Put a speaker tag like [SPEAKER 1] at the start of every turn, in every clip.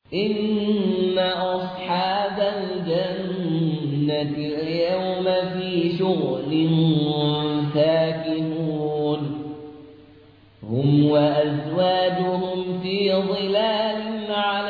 [SPEAKER 1] إن أصحاب الجنة اليوم في شغل فاكهون هم وأزواجهم في ظلال على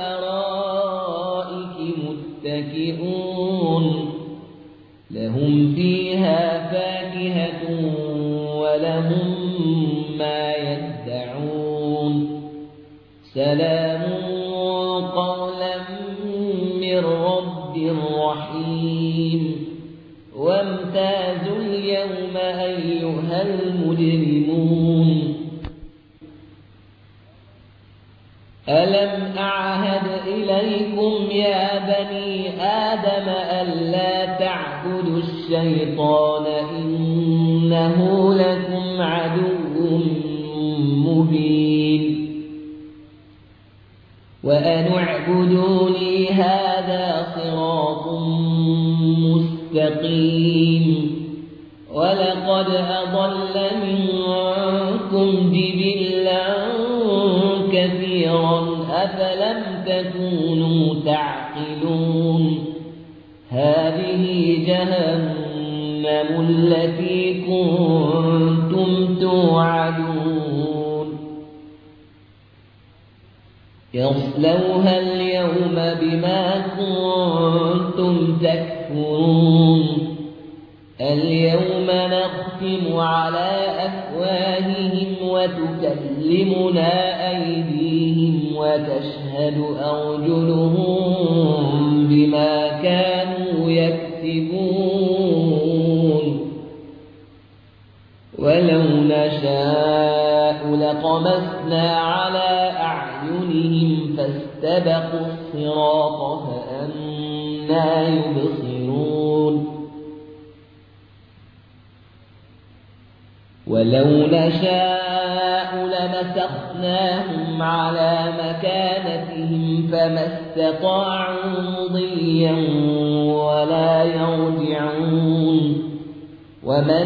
[SPEAKER 1] الأرائك متكئون لهم فيها فاكهة ولهم ما يدعون سلام قولا من رب رحيم وامتازوا اليوم أيها المجرمون ألم أعهد إليكم يا بني آدم ألا تعبدوا الشيطان إنه لكم عدو مبين وأن اعبدوني هذا صراط مستقيم ولقد أضل منكم جبلا كثيرا أفلم تكونوا تعقلون هذه جهنم التي كنتم توعدون يصلوها اليوم بما كنتم تكفرون اليوم نختم على أفواههم وتكلمنا أيديهم وتشهد أرجلهم بما كانوا يكسبون ولو نشاء لطمسنا على أعينهم فاستبقوا الصراط فأنى يبصرون ولو نشاء لمسخناهم على مكانتهم فما استطاعوا مضيا ولا يرجعون ومن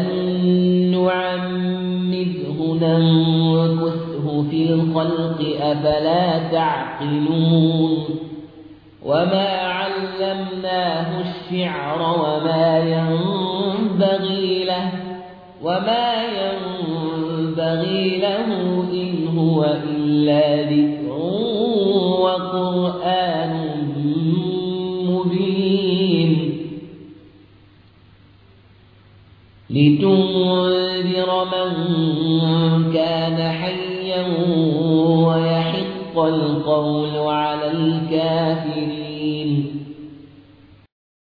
[SPEAKER 1] نعمره ننكسه في الخلق أفلا تعقلون وما علمناه الشعر وما ينبغي له إن هو إلا ذكر وقرآن مبين لتنذر من كان حيا ويحق القول على الكافرين